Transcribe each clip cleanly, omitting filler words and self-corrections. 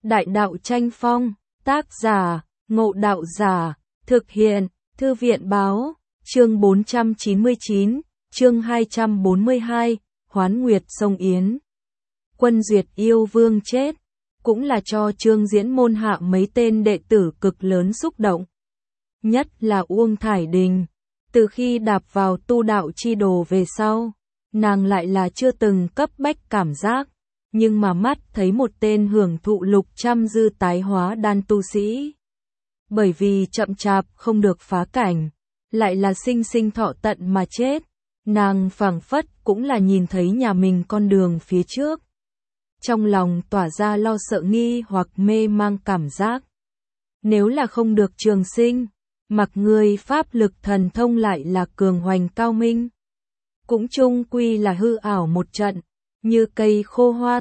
Đại đạo tranh phong, tác giả, Ngộ Đạo Giả, thực hiện, Thư viện báo, chương 499, chương 242, Hoán Nguyệt Sông Yến. Quân Duyệt Yêu Vương chết, cũng là cho Trương Diễn môn hạ mấy tên đệ tử cực lớn xúc động. Nhất là Uông Thải Đình, từ khi đạp vào tu đạo chi đồ về sau, nàng lại là chưa từng cấp bách cảm giác, nhưng mà mắt thấy một tên hưởng thụ lục trăm dư tái hóa đan tu sĩ. Bởi vì chậm chạp không được phá cảnh, lại là sinh sinh thọ tận mà chết, nàng phảng phất cũng là nhìn thấy nhà mình con đường phía trước. Trong lòng tỏa ra lo sợ nghi hoặc mê mang cảm giác. Nếu là không được trường sinh, mặc người pháp lực thần thông lại là cường hoành cao minh, cũng chung quy là hư ảo một trận, như cây khô hoa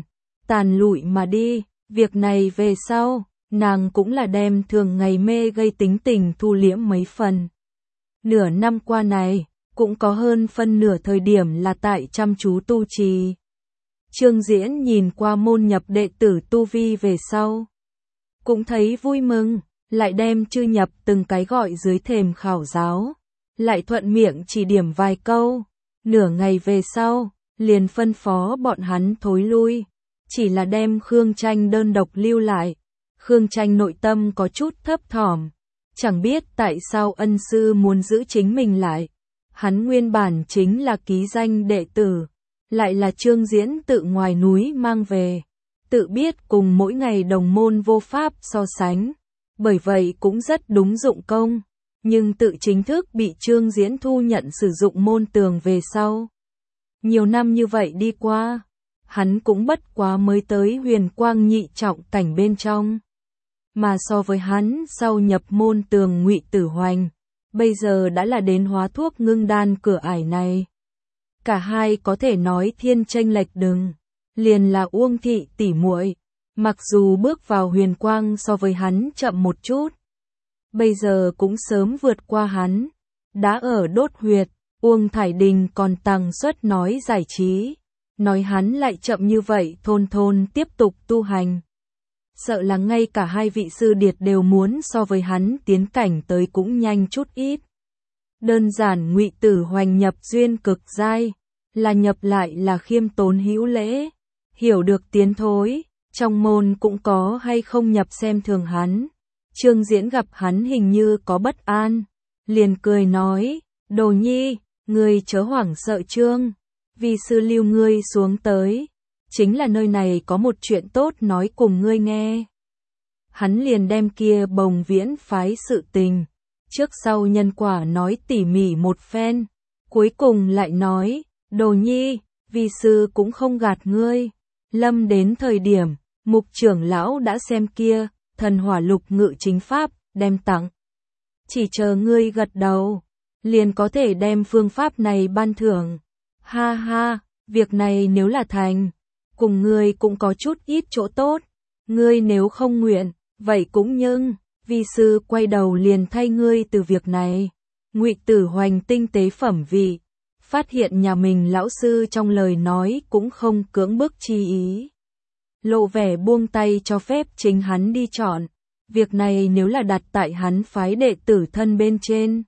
tàn lụi mà đi. Việc này về sau, nàng cũng là đem thường ngày mê gây tính tình thu liễm mấy phần. Nửa năm qua này, cũng có hơn phân nửa thời điểm là tại chăm chú tu trì. Trương Diễn nhìn qua môn nhập đệ tử tu vi về sau, cũng thấy vui mừng, lại đem chư nhập từng cái gọi dưới thềm khảo giáo, lại thuận miệng chỉ điểm vài câu. Nửa ngày về sau, liền phân phó bọn hắn thối lui, chỉ là đem Khương Tranh đơn độc lưu lại. Khương Tranh nội tâm có chút thấp thỏm, chẳng biết tại sao ân sư muốn giữ chính mình lại. Hắn nguyên bản chính là ký danh đệ tử, lại là Trương Diễn tự ngoài núi mang về, tự biết cùng mỗi ngày đồng môn vô pháp so sánh, bởi vậy cũng rất đúng dụng công, nhưng tự chính thức bị Trương Diễn thu nhận sử dụng môn tường về sau. Nhiều năm như vậy đi qua, hắn cũng bất quá mới tới huyền quang nhị trọng cảnh bên trong. Mà so với hắn sau nhập môn tường Ngụy Tử Hoành, bây giờ đã là đến hóa thuốc ngưng đan cửa ải này. Cả hai có thể nói thiên chênh lệch đừng, liền là Uông thị tỷ muội, mặc dù bước vào huyền quang so với hắn chậm một chút, bây giờ cũng sớm vượt qua hắn, đã ở đốt huyệt. Uông Thải Đình còn tằng suất nói giải trí, nói hắn lại chậm như vậy thôn tiếp tục tu hành. Sợ là ngay cả hai vị sư điệt đều muốn so với hắn tiến cảnh tới cũng nhanh chút ít. Đơn giản Ngụy Tử Hoành nhập duyên cực giai, là nhập lại là khiêm tốn hữu lễ, hiểu được tiến thối, trong môn cũng có hay không nhập xem thường hắn. Trương Diễn gặp hắn hình như có bất an, liền cười nói, Đồ Nhi, ngươi chớ hoảng sợ Trương, vì sư lưu ngươi xuống tới, chính là nơi này có một chuyện tốt nói cùng ngươi nghe. Hắn liền đem kia Bồng Viễn phái sự tình, trước sau nhân quả nói tỉ mỉ một phen, cuối cùng lại nói, Đồ Nhi, vì sư cũng không gạt ngươi, lâm đến thời điểm, Mục trưởng lão đã xem kia, thần hỏa lục ngự chính pháp, đem tặng. Chỉ chờ ngươi gật đầu, liền có thể đem phương pháp này ban thưởng. Ha ha, việc này nếu là thành, cùng ngươi cũng có chút ít chỗ tốt, ngươi nếu không nguyện, vậy cũng nhưng, vi sư quay đầu liền thay ngươi từ việc này. Ngụy Tử Hoành tinh tế phẩm vị, phát hiện nhà mình lão sư trong lời nói cũng không cưỡng bức chi ý. Lộ vẻ buông tay cho phép chính hắn đi chọn, việc này nếu là đặt tại hắn phái đệ tử thân bên trên,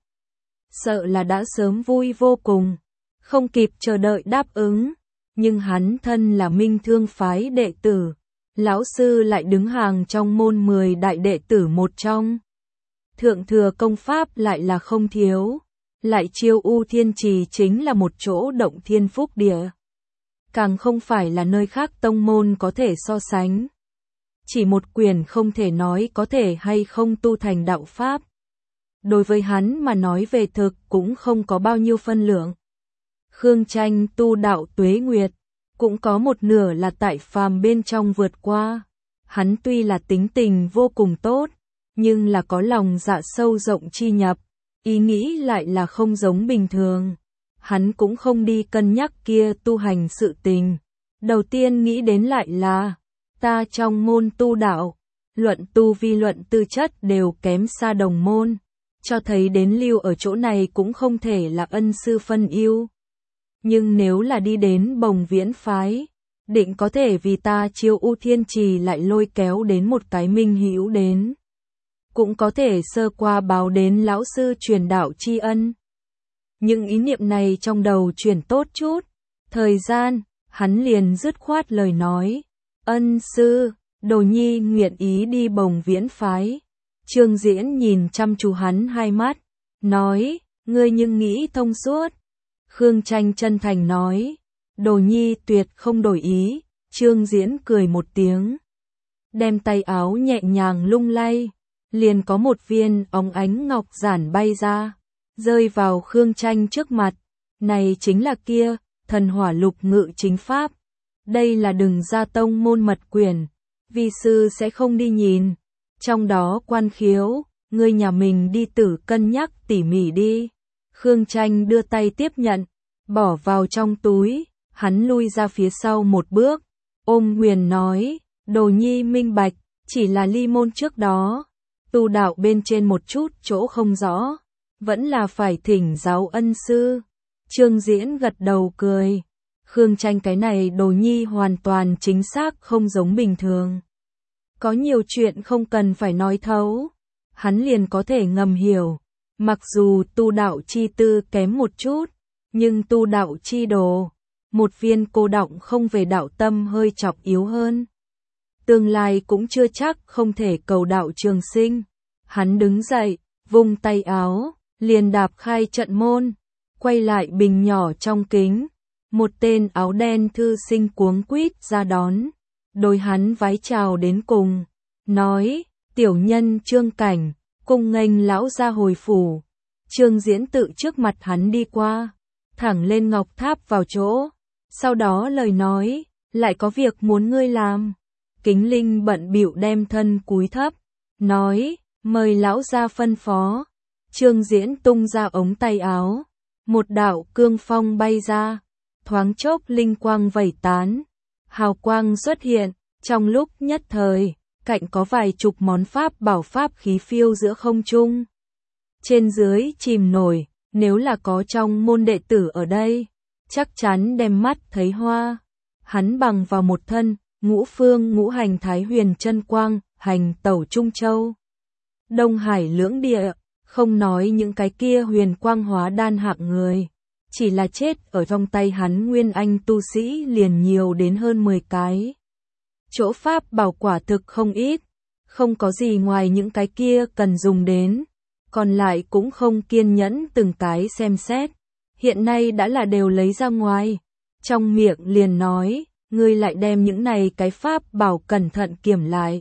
sợ là đã sớm vui vô cùng, không kịp chờ đợi đáp ứng, nhưng hắn thân là Minh Thương phái đệ tử, lão sư lại đứng hàng trong môn 10 đại đệ tử một trong. Thượng thừa công pháp lại là không thiếu, lại Chiêu U Thiên Trì chính là một chỗ động thiên phúc địa, càng không phải là nơi khác tông môn có thể so sánh. Chỉ một quyển không thể nói có thể hay không tu thành đạo pháp. Đối với hắn mà nói về thực cũng không có bao nhiêu phân lượng. Khương Tranh tu đạo tuế nguyệt, cũng có một nửa là tại phàm bên trong vượt qua. Hắn tuy là tính tình vô cùng tốt, nhưng là có lòng dạ sâu rộng chi nhập, ý nghĩ lại là không giống bình thường. Hắn cũng không đi cân nhắc kia tu hành sự tình. Đầu tiên nghĩ đến lại là, ta trong môn tu đạo, luận tu vi luận tư chất đều kém xa đồng môn, cho thấy đến lưu ở chỗ này cũng không thể là ân sư phân ưu. Nhưng nếu là đi đến Bồng Viễn phái, định có thể vì ta chiêu U Thiên Trì lại lôi kéo đến một cái minh hữu đến. Cũng có thể sơ qua báo đến lão sư truyền đạo tri ân. Những ý niệm này trong đầu chuyển tốt chút. Thời gian, hắn liền dứt khoát lời nói. Ân sư, đồ nhi nguyện ý đi Bồng Viễn phái. Trương Diễn nhìn chăm chú hắn hai mắt, nói, ngươi nhưng nghĩ thông suốt. Khương Tranh chân thành nói, đồ nhi tuyệt không đổi ý. Trương Diễn cười một tiếng, đem tay áo nhẹ nhàng lung lay, liền có một viên óng ánh ngọc giản bay ra, rơi vào Khương Tranh trước mặt. Này chính là kia, thần hỏa lục ngự chính pháp. Đây là Đừng Gia tông môn mật quyển, vi sư sẽ không đi nhìn. Trong đó quan khiếu, ngươi nhà mình đi tự cân nhắc tỉ mỉ đi. Khương Tranh đưa tay tiếp nhận, bỏ vào trong túi, hắn lui ra phía sau một bước, ôm quyền nói, đồ nhi minh bạch, chỉ là ly môn trước đó, tu đạo bên trên một chút chỗ không rõ, vẫn là phải thỉnh giáo ân sư. Trương Diễn gật đầu cười, Khương Tranh cái này đồ nhi hoàn toàn chính xác không giống bình thường. Có nhiều chuyện không cần phải nói thấu, hắn liền có thể ngầm hiểu. Mặc dù tu đạo chi tư kém một chút, nhưng tu đạo chi đồ, một viên cô đọng không về đạo tâm hơi chọc yếu hơn. Tương lai cũng chưa chắc không thể cầu đạo trường sinh. Hắn đứng dậy, vung tay áo, liền đạp khai trận môn, quay lại bình nhỏ trong kính. Một tên áo đen thư sinh cuống quýt ra đón, đối hắn vái chào đến cùng, nói, tiểu nhân Trương Cảnh, cung nghênh lão gia hồi phủ. Trương Diễn tự trước mặt hắn đi qua, thẳng lên ngọc tháp vào chỗ, sau đó lời nói, lại có việc muốn ngươi làm. Kính Linh bận bịu đem thân cúi thấp, nói, mời lão gia phân phó. Trương Diễn tung ra ống tay áo, một đạo cương phong bay ra, thoáng chốc linh quang vẩy tán, hào quang xuất hiện, trong lúc nhất thời, cạnh có vài chục món pháp bảo pháp khí phiêu giữa không trung. Trên dưới chìm nổi, nếu là có trong môn đệ tử ở đây, chắc chắn đem mắt thấy hoa. Hắn bằng vào một thân, ngũ phương ngũ hành thái huyền chân quang, hành tẩu Trung Châu. Đông Hải lưỡng địa, không nói những cái kia huyền quang hóa đan hạng người. Chỉ là chết ở trong tay hắn nguyên anh tu sĩ liền nhiều đến hơn 10 cái. Chỗ pháp bảo quả thực không ít, không có gì ngoài những cái kia cần dùng đến, còn lại cũng không kiên nhẫn từng cái xem xét. Hiện nay đã là đều lấy ra ngoài, trong miệng liền nói, ngươi lại đem những này cái pháp bảo cẩn thận kiểm lại.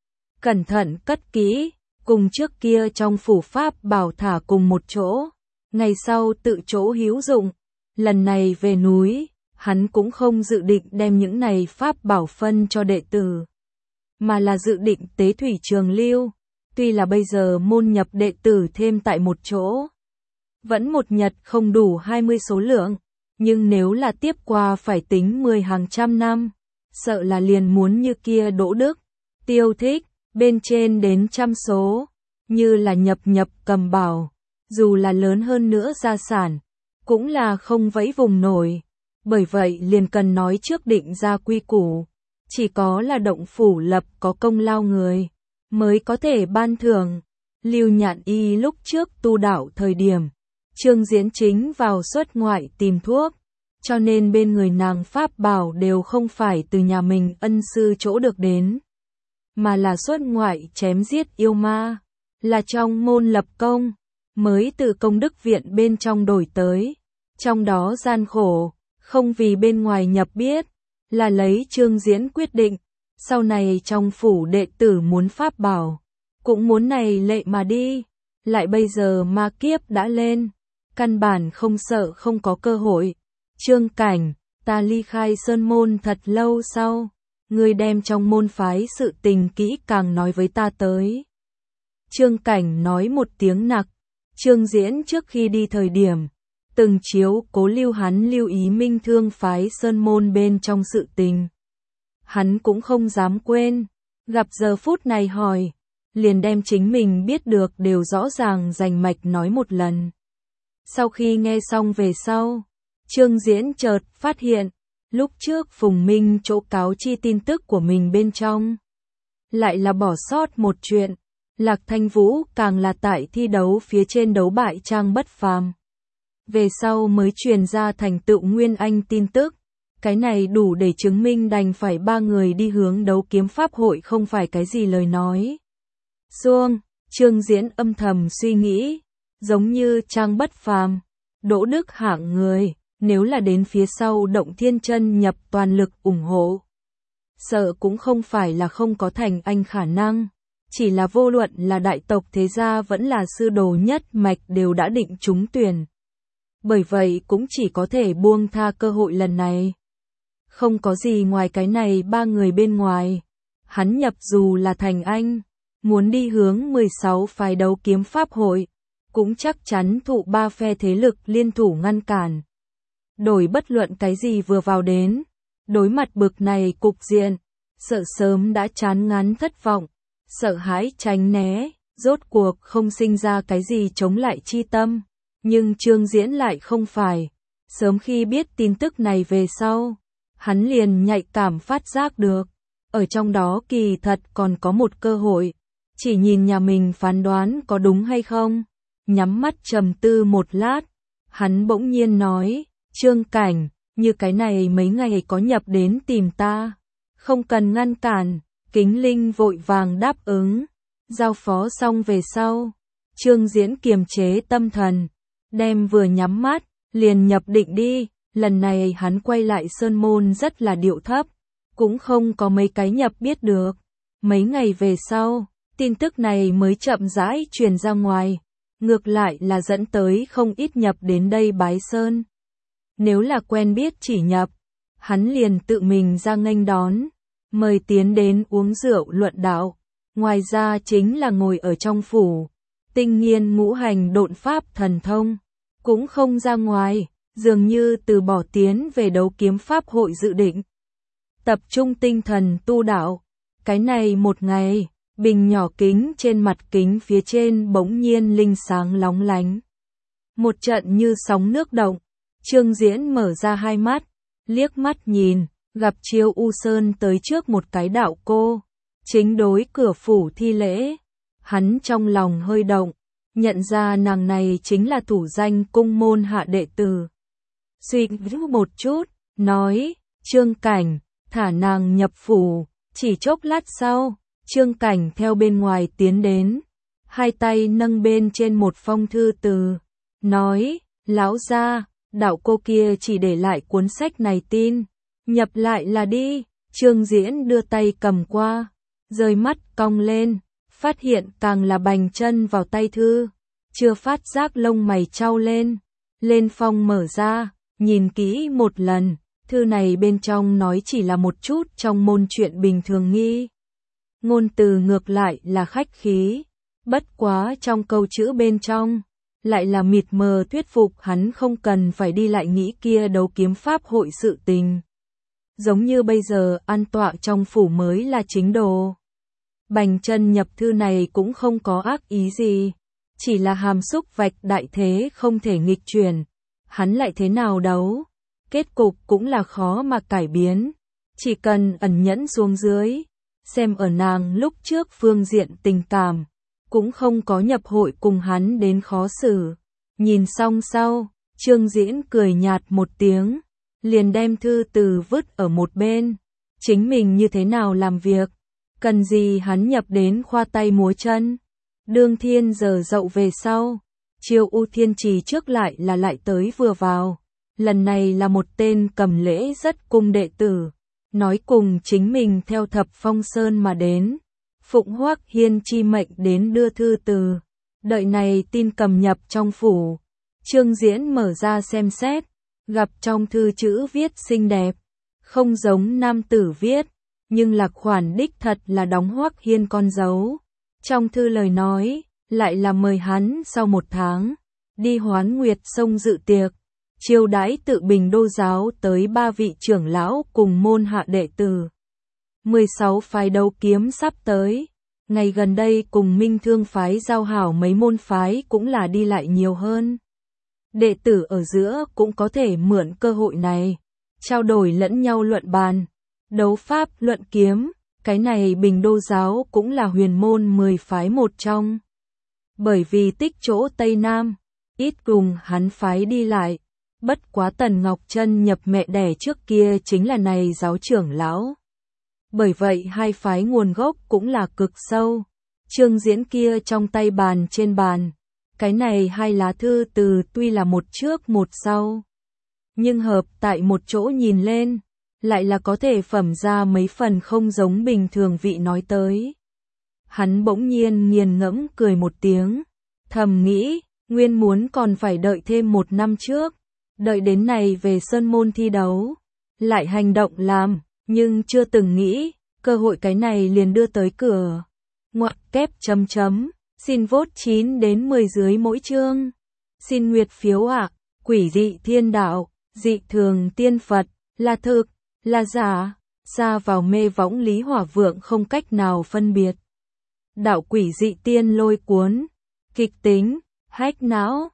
Cẩn thận cất kỹ, cùng trước kia trong phủ pháp bảo thả cùng một chỗ. Ngày sau tự chỗ hữu dụng, lần này về núi, hắn cũng không dự định đem những này pháp bảo phân cho đệ tử, mà là dự định tế thủy trường lưu. Tuy là bây giờ môn nhập đệ tử thêm tại một chỗ, vẫn một nhật không đủ 20 số lượng, nhưng nếu là tiếp qua phải tính 10 hàng trăm năm, sợ là liền muốn như kia Đỗ Đức, Tiêu Thích, bên trên đến trăm số, như là nhập cầm bảo. Dù là lớn hơn nữa gia sản, cũng là không vẫy vùng nổi. Bởi vậy liền cần nói trước định ra quy củ. Chỉ có là động phủ lập có công lao người, mới có thể ban thưởng. Lưu Nhạn Y lúc trước tu đạo thời điểm, Trương Diễn chính vào xuất ngoại tìm thuốc, cho nên bên người nàng pháp bảo đều không phải từ nhà mình ân sư chỗ được đến, mà là xuất ngoại chém giết yêu ma, là trong môn lập công, mới từ công đức viện bên trong đổi tới. Trong đó gian khổ, không vì bên ngoài nhập biết, là lấy Trương Diễn quyết định, sau này trong phủ đệ tử muốn pháp bảo, cũng muốn này lệ mà đi, lại bây giờ ma kiếp đã lên, căn bản không sợ không có cơ hội. Trương Cảnh, ta ly khai sơn môn thật lâu sau, ngươi đem trong môn phái sự tình kỹ càng nói với ta tới. Trương Cảnh nói một tiếng nặc, Trương Diễn trước khi đi thời điểm, từng chiếu cố lưu hắn lưu ý minh thương phái sơn môn bên trong sự tình. Hắn cũng không dám quên, gặp giờ phút này hỏi, liền đem chính mình biết được đều rõ ràng rành mạch nói một lần. Sau khi nghe xong về sau, Trương Diễn chợt phát hiện, Lúc trước Phùng Minh chỗ cáo chi tin tức của mình bên trong. Lại là bỏ sót một chuyện. Lạc Thanh Vũ càng là tại thi đấu phía trên đấu bại Trang Bất Phàm. Về sau mới truyền ra thành tựu Nguyên Anh tin tức. Cái này đủ để chứng minh đành phải ba người đi hướng đấu kiếm pháp hội không phải cái gì lời nói. Xuông, Trương Diễn âm thầm suy nghĩ. Giống như Trang Bất Phàm, Đỗ Đức hạng người, nếu là đến phía sau Động Thiên Chân nhập toàn lực ủng hộ. Sợ cũng không phải là không có thành anh khả năng. Chỉ là vô luận là đại tộc thế gia vẫn là sư đồ nhất mạch đều đã định trúng tuyển. Bởi vậy cũng chỉ có thể buông tha cơ hội lần này. Không có gì ngoài cái này ba người bên ngoài. Hắn nhập dù là thành anh, muốn đi hướng 16 phái đấu kiếm pháp hội, cũng chắc chắn thụ ba phe thế lực liên thủ ngăn cản. Đổi bất luận cái gì vừa vào đến, đối mặt bực này cục diện, sợ sớm đã chán ngán thất vọng, sợ hãi tránh né, rốt cuộc không sinh ra cái gì chống lại chi tâm. Nhưng Trương Diễn lại không phải. Sớm khi biết tin tức này về sau, hắn liền nhạy cảm phát giác được. Ở trong đó kỳ thật còn có một cơ hội. Chỉ nhìn nhà mình phán đoán có đúng hay không. Nhắm mắt trầm tư một lát, hắn bỗng nhiên nói, Trương Cảnh, như cái này mấy ngày có nhập đến tìm ta. Không cần ngăn cản, Kính Linh vội vàng đáp ứng. Giao phó xong về sau, Trương Diễn kiềm chế tâm thần, đem vừa nhắm mắt, liền nhập định đi. Lần này hắn quay lại Sơn Môn rất là điệu thấp, cũng không có mấy cái nhập biết được. Mấy ngày về sau, tin tức này mới chậm rãi truyền ra ngoài, ngược lại là dẫn tới không ít nhập đến đây bái Sơn. Nếu là quen biết chỉ nhập, hắn liền tự mình ra nghênh đón, mời tiến đến uống rượu luận đạo. Ngoài ra chính là ngồi ở trong phủ, tinh nghiên ngũ hành độn pháp thần thông, cũng không ra ngoài, dường như từ bỏ tiến về đấu kiếm pháp hội dự định. Tập trung tinh thần tu đạo, cái này một ngày, bình nhỏ kính trên mặt kính phía trên bỗng nhiên linh sáng lóng lánh. Một trận như sóng nước động, Trương Diễn mở ra hai mắt, liếc mắt nhìn, gặp Chiêu U Sơn tới trước một cái đạo cô, chính đối cửa phủ thi lễ. Hắn trong lòng hơi động, nhận ra nàng này chính là thủ danh cung môn hạ đệ tử. Suy nghĩ một chút, nói, Trương Cảnh, thả nàng nhập phủ. Chỉ chốc lát sau, Trương Cảnh theo bên ngoài tiến đến, hai tay nâng bên trên một phong thư từ, nói, lão gia, đạo cô kia chỉ để lại cuốn sách này tin, nhập lại là đi. Trương Diễn đưa tay cầm qua, rời mắt cong lên, phát hiện càng là bành chân vào tay thư, chưa phát giác lông mày chau lên, lên phong mở ra, nhìn kỹ một lần, thư này bên trong nói chỉ là một chút trong môn chuyện bình thường nghi. Ngôn từ ngược lại là khách khí, bất quá trong câu chữ bên trong, lại là mịt mờ thuyết phục hắn không cần phải đi lại nghĩ kia đấu kiếm pháp hội sự tình. Giống như bây giờ an tọa trong phủ mới là chính đồ. Bành chân nhập thư này cũng không có ác ý gì, chỉ là hàm xúc vạch đại thế không thể nghịch chuyển. Hắn lại thế nào đấu, kết cục cũng là khó mà cải biến, chỉ cần ẩn nhẫn xuống dưới, xem ở nàng lúc trước phương diện tình cảm, cũng không có nhập hội cùng hắn đến khó xử. Nhìn xong sau, Trương Diễn cười nhạt một tiếng, liền đem thư từ vứt ở một bên, chính mình như thế nào làm việc, cần gì hắn nhập đến khoa tay múa chân. Đương Thiên giờ dậu về sau, Chiêu U Thiên Trì trước lại tới vừa vào, lần này là một tên cầm lễ rất cung đệ tử, nói cùng chính mình theo Thập Phong Sơn mà đến, phụng Hoắc Hiên chi mệnh đến đưa thư từ. Đợi này tin cầm nhập trong phủ, Trương Diễn mở ra xem xét, gặp trong thư chữ viết xinh đẹp, không giống nam tử viết, nhưng là khoản đích thật là đóng Hoắc Hiên con dấu. Trong thư lời nói, lại là mời hắn sau một tháng, đi Hoán Nguyệt Sông dự tiệc, chiêu đãi tự Bình Đô giáo tới 3 vị trưởng lão cùng môn hạ đệ tử. 16 phái đấu kiếm sắp tới, ngày gần đây cùng Minh Thương phái giao hảo mấy môn phái cũng là đi lại nhiều hơn. Đệ tử ở giữa cũng có thể mượn cơ hội này, trao đổi lẫn nhau luận bàn, đấu pháp luận kiếm, cái này Bình Đô giáo cũng là huyền môn 10 phái một trong. Bởi vì tích chỗ Tây Nam, ít cùng hắn phái đi lại, bất quá Tần Ngọc Chân nhập mẹ đẻ trước kia chính là này giáo trưởng lão. Bởi vậy hai phái nguồn gốc cũng là cực sâu. Trương Diễn kia trong tay bàn trên bàn, cái này hai lá thư từ tuy là một trước một sau, nhưng hợp tại một chỗ nhìn lên, lại là có thể phẩm ra mấy phần không giống bình thường vị nói tới. Hắn bỗng nhiên nghiền ngẫm cười một tiếng, thầm nghĩ, nguyên muốn còn phải đợi thêm 1 năm trước, đợi đến này về sơn môn thi đấu, lại hành động làm, nhưng chưa từng nghĩ, cơ hội cái này liền đưa tới cửa. Ngoặc kép chấm chấm, xin vote 9 đến 10 dưới mỗi chương. Xin nguyệt phiếu ạ, quỷ dị thiên đạo, dị thường tiên Phật, là thực, là giả, xa vào mê võng Lý Hỏa Vượng không cách nào phân biệt. Đạo quỷ dị tiên lôi cuốn, kịch tính, hack não,